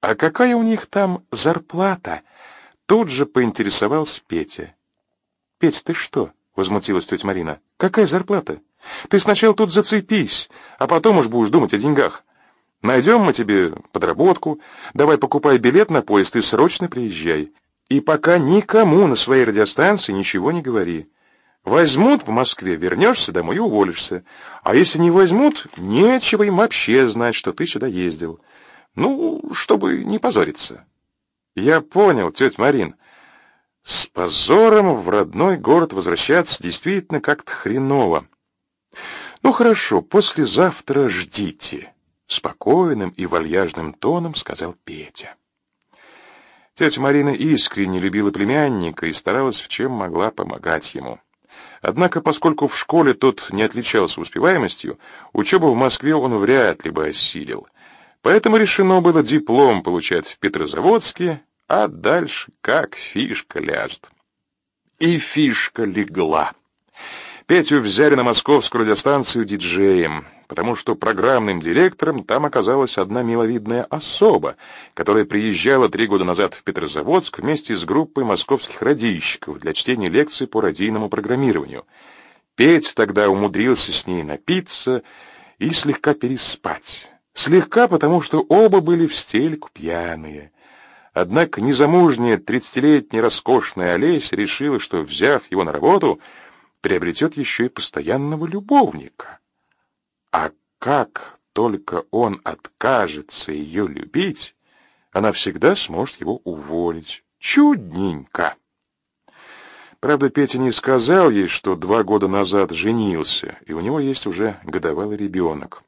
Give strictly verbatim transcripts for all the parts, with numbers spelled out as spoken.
А какая у них там зарплата? Тут же поинтересовался Петя. Петь, ты что? Возмутилась тетя Марина. Какая зарплата? Ты сначала тут зацепись, а потом уж будешь думать о деньгах. Найдем мы тебе подработку, давай покупай билет на поезд и срочно приезжай. И пока никому на своей радиостанции ничего не говори. Возьмут в Москве, вернешься домой и уволишься. А если не возьмут, нечего им вообще знать, что ты сюда ездил. Ну, чтобы не позориться. Я понял, тетя Марин. С позором в родной город возвращаться действительно как-то хреново. Ну хорошо, послезавтра ждите. Спокойным и вальяжным тоном сказал Петя. Тетя Марина искренне любила племянника и старалась в чем могла помогать ему. Однако, поскольку в школе тот не отличался успеваемостью, учебу в Москве он вряд ли бы осилил. Поэтому решено было диплом получать в Петрозаводске, а дальше как фишка ляжет. И фишка легла. Петю взяли на московскую радиостанцию диджеем, потому что программным директором там оказалась одна миловидная особа, которая приезжала три года назад в Петрозаводск вместе с группой московских радийщиков для чтения лекций по радийному программированию. Петя тогда умудрился с ней напиться и слегка переспать. Слегка, потому что оба были в стельку пьяные. Однако незамужняя тридцатилетняя роскошная Олеся решила, что, взяв его на работу, приобретет еще и постоянного любовника. А как только он откажется ее любить, она всегда сможет его уволить. Чудненько. Правда, Петя не сказал ей, что два года назад женился, и у него есть уже годовалый ребенок.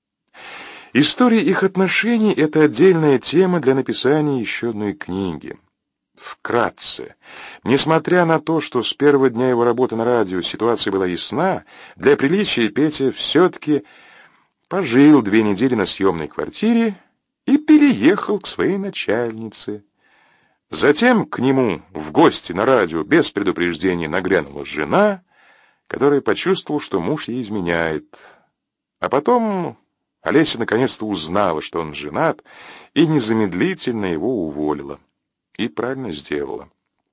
История их отношений — это отдельная тема для написания еще одной книги. Вкратце. Несмотря на то, что с первого дня его работы на радио ситуация была ясна, для приличия Петя все-таки пожил две недели на съемной квартире и переехал к своей начальнице. Затем к нему в гости на радио без предупреждения нагрянула жена, которая почувствовала, что муж ей изменяет. А потом Олеся наконец-то узнала, что он женат, и незамедлительно его уволила. И правильно сделала.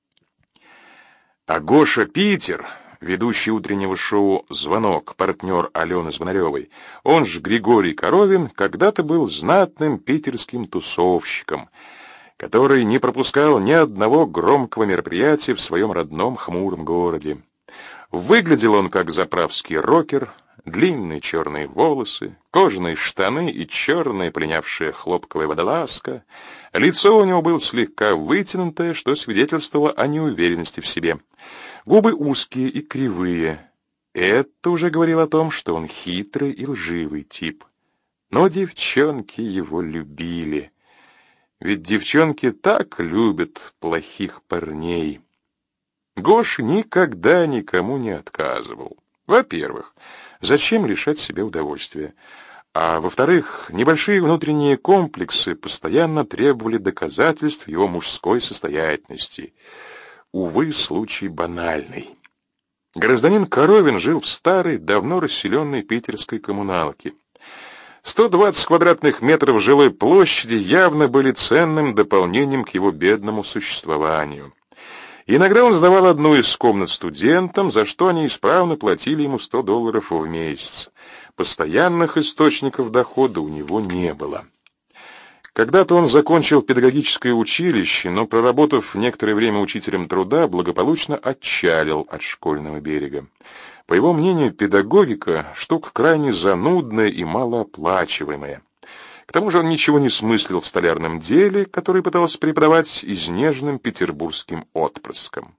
А Гоша Питер, ведущий утреннего шоу «Звонок», партнер Алены Звонаревой, он же Григорий Коровин, когда-то был знатным питерским тусовщиком, который не пропускал ни одного громкого мероприятия в своем родном хмуром городе. Выглядел он как заправский рокер, длинные черные волосы, кожаные штаны и черная пленявшая хлопковая водолазка. Лицо у него было слегка вытянутое, что свидетельствовало о неуверенности в себе. Губы узкие и кривые. Это уже говорило о том, что он хитрый и лживый тип. Но девчонки его любили. Ведь девчонки так любят плохих парней. Гоша никогда никому не отказывал. Во-первых, зачем лишать себя удовольствия? А во-вторых, небольшие внутренние комплексы постоянно требовали доказательств его мужской состоятельности. Увы, случай банальный. Гражданин Коровин жил в старой, давно расселенной питерской коммуналке. сто двадцать квадратных метров жилой площади явно были ценным дополнением к его бедному существованию. Иногда он сдавал одну из комнат студентам, за что они исправно платили ему сто долларов в месяц. Постоянных источников дохода у него не было. Когда-то он закончил педагогическое училище, но, проработав некоторое время учителем труда, благополучно отчалил от школьного берега. По его мнению, педагогика — штука крайне занудная и малооплачиваемая. К тому же он ничего не смыслил в столярном деле, который пытался преподавать изнеженным петербургским отпрыском.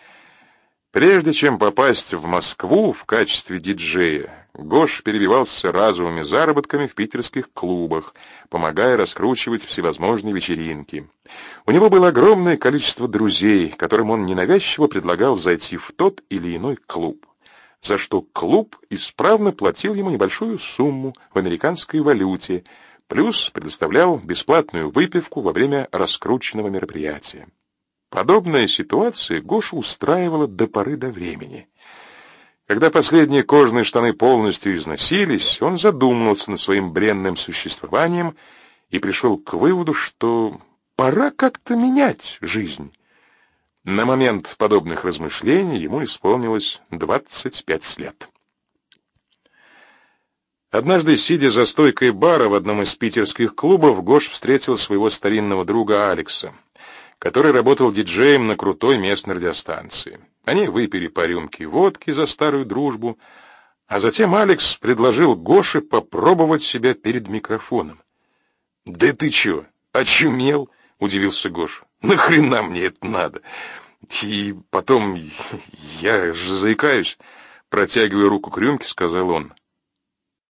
Прежде чем попасть в Москву в качестве диджея, Гош перебивался разовыми заработками в питерских клубах, помогая раскручивать всевозможные вечеринки. У него было огромное количество друзей, которым он ненавязчиво предлагал зайти в тот или иной клуб, за что клуб исправно платил ему небольшую сумму в американской валюте, плюс предоставлял бесплатную выпивку во время раскрученного мероприятия. Подобная ситуация Гошу устраивала до поры до времени. Когда последние кожаные штаны полностью износились, он задумался над своим бренным существованием и пришел к выводу, что пора как-то менять жизнь. На момент подобных размышлений ему исполнилось двадцать пять лет. Однажды, сидя за стойкой бара в одном из питерских клубов, Гош встретил своего старинного друга Алекса, который работал диджеем на крутой местной радиостанции. Они выпили по рюмке водки за старую дружбу, а затем Алекс предложил Гоше попробовать себя перед микрофоном. «Да ты чё, очумел?» — удивился Гош. «Нахрена мне это надо? И потом, я же заикаюсь», — протягивая руку к рюмке, сказал он.